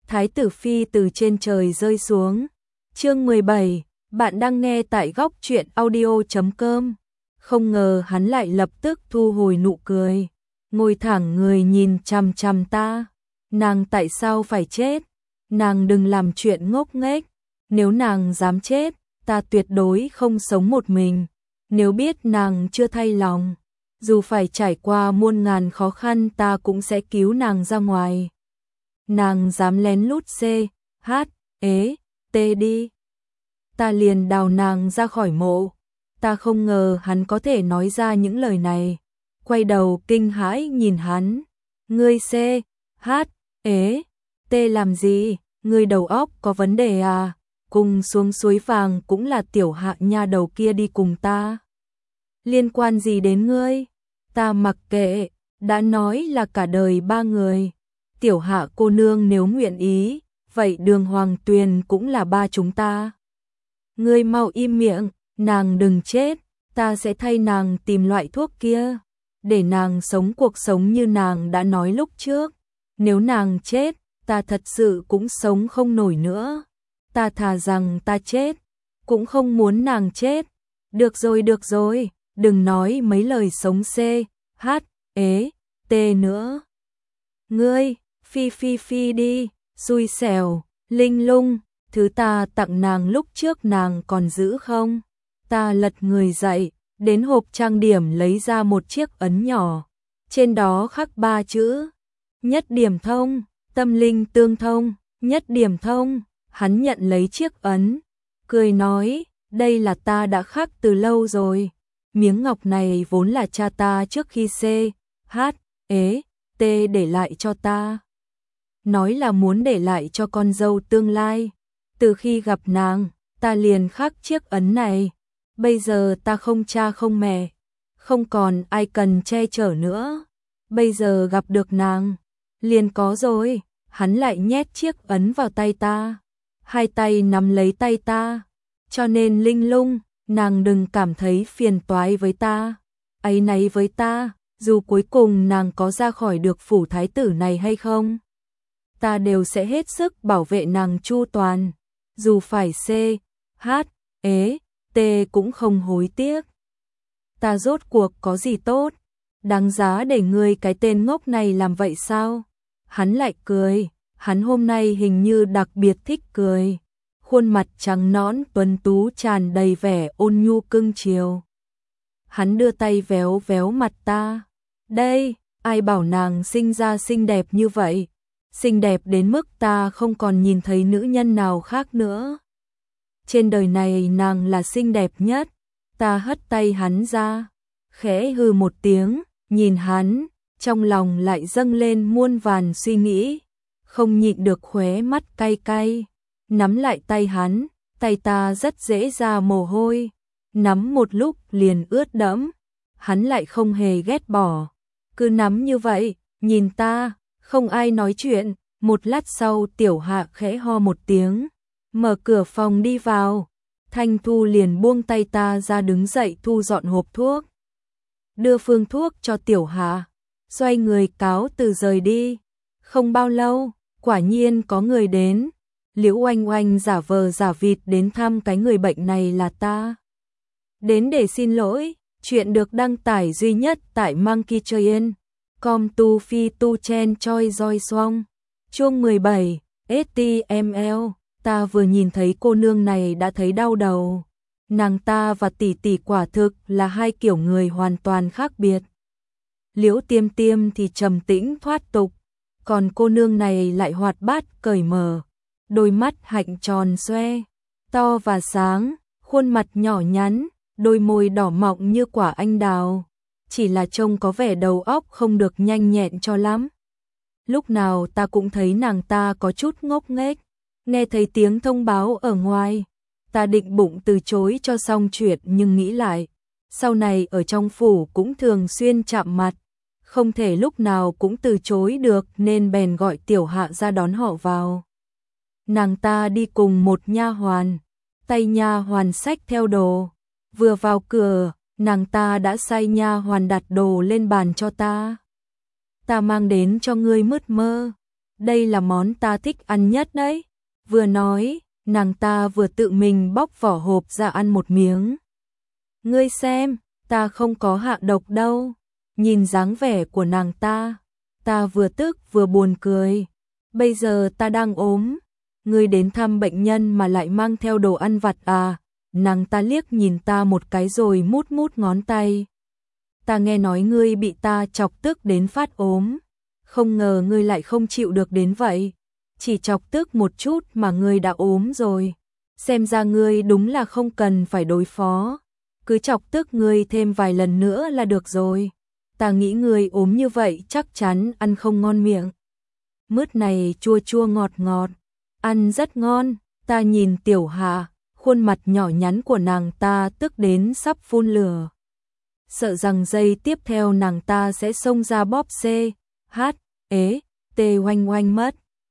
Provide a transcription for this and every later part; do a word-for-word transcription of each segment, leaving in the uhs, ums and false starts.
Thái tử phi từ trên trời rơi xuống. Chương mười bảy, bạn đang nghe tại góc truyện audio chấm com. Không ngờ hắn lại lập tức thu hồi nụ cười, ngồi thẳng người nhìn chằm chằm ta. Nàng tại sao phải chết? Nàng đừng làm chuyện ngốc nghếch. Nếu nàng dám chết, ta tuyệt đối không sống một mình. Nếu biết nàng chưa thay lòng, dù phải trải qua muôn ngàn khó khăn ta cũng sẽ cứu nàng ra ngoài. Nàng dám lén lút C, H, ế, T đi. Ta liền đào nàng ra khỏi mộ. Ta không ngờ hắn có thể nói ra những lời này. Quay đầu kinh hãi nhìn hắn. Ngươi C, H, ế, T làm gì? Ngươi đầu óc có vấn đề à? Cùng xuống suối vàng cũng là tiểu hạ nha đầu kia đi cùng ta. Liên quan gì đến ngươi? Ta mặc kệ, đã nói là cả đời ba người. Tiểu hạ cô nương nếu nguyện ý, vậy đường Hoàng Tuyền cũng là ba chúng ta. Ngươi mau im miệng, nàng đừng chết, ta sẽ thay nàng tìm loại thuốc kia, để nàng sống cuộc sống như nàng đã nói lúc trước. Nếu nàng chết, ta thật sự cũng sống không nổi nữa. Ta thà rằng ta chết, cũng không muốn nàng chết. Được rồi, được rồi, đừng nói mấy lời sống C, H, ế, T nữa. Ngươi, phi phi phi đi, xui xẻo, linh lung, thứ ta tặng nàng lúc trước nàng còn giữ không? Ta lật người dậy, đến hộp trang điểm lấy ra một chiếc ấn nhỏ. Trên đó khắc ba chữ, nhất điểm thông, tâm linh tương thông, nhất điểm thông. Hắn nhận lấy chiếc ấn, cười nói, đây là ta đã khắc từ lâu rồi. Miếng ngọc này vốn là cha ta trước khi C, H, ế, T để lại cho ta. Nói là muốn để lại cho con dâu tương lai. Từ khi gặp nàng, ta liền khắc chiếc ấn này. Bây giờ ta không cha không mẹ, không còn ai cần che chở nữa. Bây giờ gặp được nàng, liền có rồi. Hắn lại nhét chiếc ấn vào tay ta. Hai tay nắm lấy tay ta. Cho nên linh lung, nàng đừng cảm thấy phiền toái với ta, áy náy với ta, dù cuối cùng nàng có ra khỏi được phủ thái tử này hay không. Ta đều sẽ hết sức bảo vệ nàng chu toàn, dù phải C, H, ế, T cũng không hối tiếc. Ta rốt cuộc có gì tốt, đáng giá để ngươi cái tên ngốc này làm vậy sao? Hắn lại cười, hắn hôm nay hình như đặc biệt thích cười. Khuôn mặt trắng nõn tuấn tú tràn đầy vẻ ôn nhu cưng chiều. Hắn đưa tay véo véo mặt ta. Đây, ai bảo nàng sinh ra xinh đẹp như vậy? Xinh đẹp đến mức ta không còn nhìn thấy nữ nhân nào khác nữa. Trên đời này nàng là xinh đẹp nhất. Ta hất tay hắn ra, khẽ hừ một tiếng, nhìn hắn, trong lòng lại dâng lên muôn vàn suy nghĩ, không nhịn được khóe mắt cay cay. Nắm lại tay hắn, tay ta rất dễ ra mồ hôi, nắm một lúc liền ướt đẫm. Hắn lại không hề ghét bỏ, cứ nắm như vậy, nhìn ta, không ai nói chuyện. Một lát sau tiểu hạ khẽ ho một tiếng, mở cửa phòng đi vào. Thanh Thu liền buông tay ta ra đứng dậy thu dọn hộp thuốc, đưa phương thuốc cho tiểu hạ, xoay người cáo từ rời đi. Không bao lâu, quả nhiên có người đến. Liễu Oanh Oanh giả vờ giả vịt đến thăm cái người bệnh này là ta. Đến để xin lỗi, chuyện được đăng tải duy nhất tại Monkey Train. Com tu phi tu chen choi roi xoong. Chương mười bảy, ét tê em lờ. Ta vừa nhìn thấy cô nương này đã thấy đau đầu. Nàng ta và tỷ tỷ quả thực là hai kiểu người hoàn toàn khác biệt. Liễu Tiêm Tiêm thì trầm tĩnh thoát tục, còn cô nương này lại hoạt bát cởi mở. Đôi mắt hạnh tròn xoe, to và sáng, khuôn mặt nhỏ nhắn, đôi môi đỏ mọng như quả anh đào. Chỉ là trông có vẻ đầu óc không được nhanh nhẹn cho lắm. Lúc nào ta cũng thấy nàng ta có chút ngốc nghếch. Nghe thấy tiếng thông báo ở ngoài, ta định bụng từ chối cho xong chuyện nhưng nghĩ lại. Sau này ở trong phủ cũng thường xuyên chạm mặt, không thể lúc nào cũng từ chối được nên bèn gọi tiểu hạ ra đón họ vào. Nàng ta đi cùng một nha hoàn, tay nha hoàn xách theo đồ. Vừa vào cửa, nàng ta đã sai nha hoàn đặt đồ lên bàn cho ta. Ta mang đến cho ngươi mứt mơ. đây là món ta thích ăn nhất đấy. Vừa nói, nàng ta vừa tự mình bóc vỏ hộp ra ăn một miếng. Ngươi xem, ta không có hạ độc đâu. Nhìn dáng vẻ của nàng ta, ta vừa tức vừa buồn cười. Bây giờ ta đang ốm, ngươi đến thăm bệnh nhân mà lại mang theo đồ ăn vặt à? Nàng ta liếc nhìn ta một cái rồi mút mút ngón tay. Ta nghe nói ngươi bị ta chọc tức đến phát ốm, không ngờ ngươi lại không chịu được đến vậy. Chỉ chọc tức một chút mà ngươi đã ốm rồi. Xem ra ngươi đúng là không cần phải đối phó, cứ chọc tức ngươi thêm vài lần nữa là được rồi. Ta nghĩ ngươi ốm như vậy chắc chắn ăn không ngon miệng. Mứt này chua chua ngọt ngọt, ăn rất ngon. Ta nhìn Tiểu Hà, khuôn mặt nhỏ nhắn của nàng ta tức đến sắp phun lửa. Sợ rằng giây tiếp theo nàng ta sẽ xông ra bóp C, H, ế, T oanh oanh mất.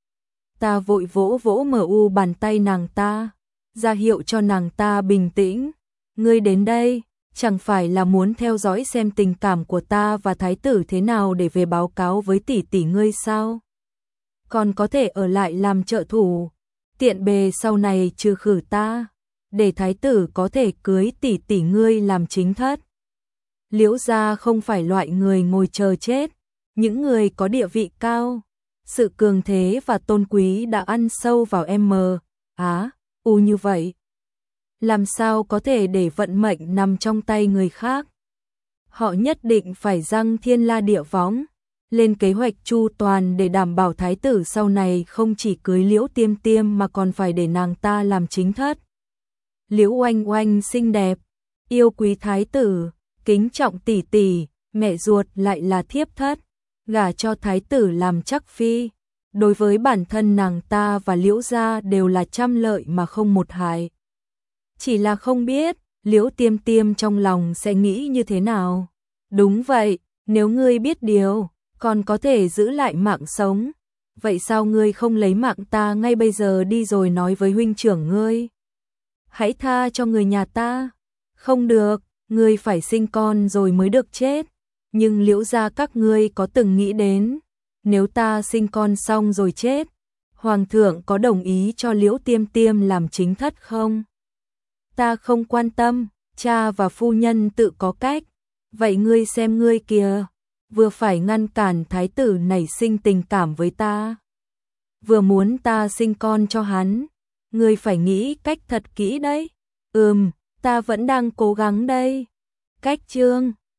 Ta vội vỗ vỗ mờ u bàn tay nàng ta, ra hiệu cho nàng ta bình tĩnh. Ngươi đến đây, chẳng phải là muốn theo dõi xem tình cảm của ta và thái tử thế nào để về báo cáo với tỷ tỷ ngươi sao? Còn có thể ở lại làm trợ thủ, tiện bề sau này trừ khử ta, để thái tử có thể cưới tỷ tỷ ngươi làm chính thất. Liễu gia không phải loại người ngồi chờ chết, những người có địa vị cao, sự cường thế và tôn quý đã ăn sâu vào em mờ, á, u như vậy. Làm sao có thể để vận mệnh nằm trong tay người khác? Họ nhất định phải giăng thiên la địa võng, lên kế hoạch chu toàn để đảm bảo thái tử sau này không chỉ cưới Liễu Tiêm Tiêm mà còn phải để nàng ta làm chính thất. Liễu Oanh Oanh xinh đẹp, yêu quý thái tử, kính trọng tỷ tỷ, mẹ ruột lại là thiếp thất, gả cho thái tử làm chắc phi. Đối với bản thân nàng ta và Liễu gia đều là trăm lợi mà không một hại. Chỉ là không biết, Liễu Tiêm Tiêm trong lòng sẽ nghĩ như thế nào. Đúng vậy, nếu ngươi biết điều, còn có thể giữ lại mạng sống. Vậy sao ngươi không lấy mạng ta ngay bây giờ đi rồi nói với huynh trưởng ngươi? Hãy tha cho người nhà ta. Không được, ngươi phải sinh con rồi mới được chết. Nhưng Liễu gia các ngươi có từng nghĩ đến, nếu ta sinh con xong rồi chết, Hoàng thượng có đồng ý cho Liễu Tiêm Tiêm làm chính thất không? Ta không quan tâm, cha và phu nhân tự có cách. Vậy ngươi xem ngươi kìa, vừa phải ngăn cản thái tử nảy sinh tình cảm với ta, vừa muốn ta sinh con cho hắn. Ngươi phải nghĩ cách thật kỹ đấy. Ừm, ta vẫn đang cố gắng đây. Cách chương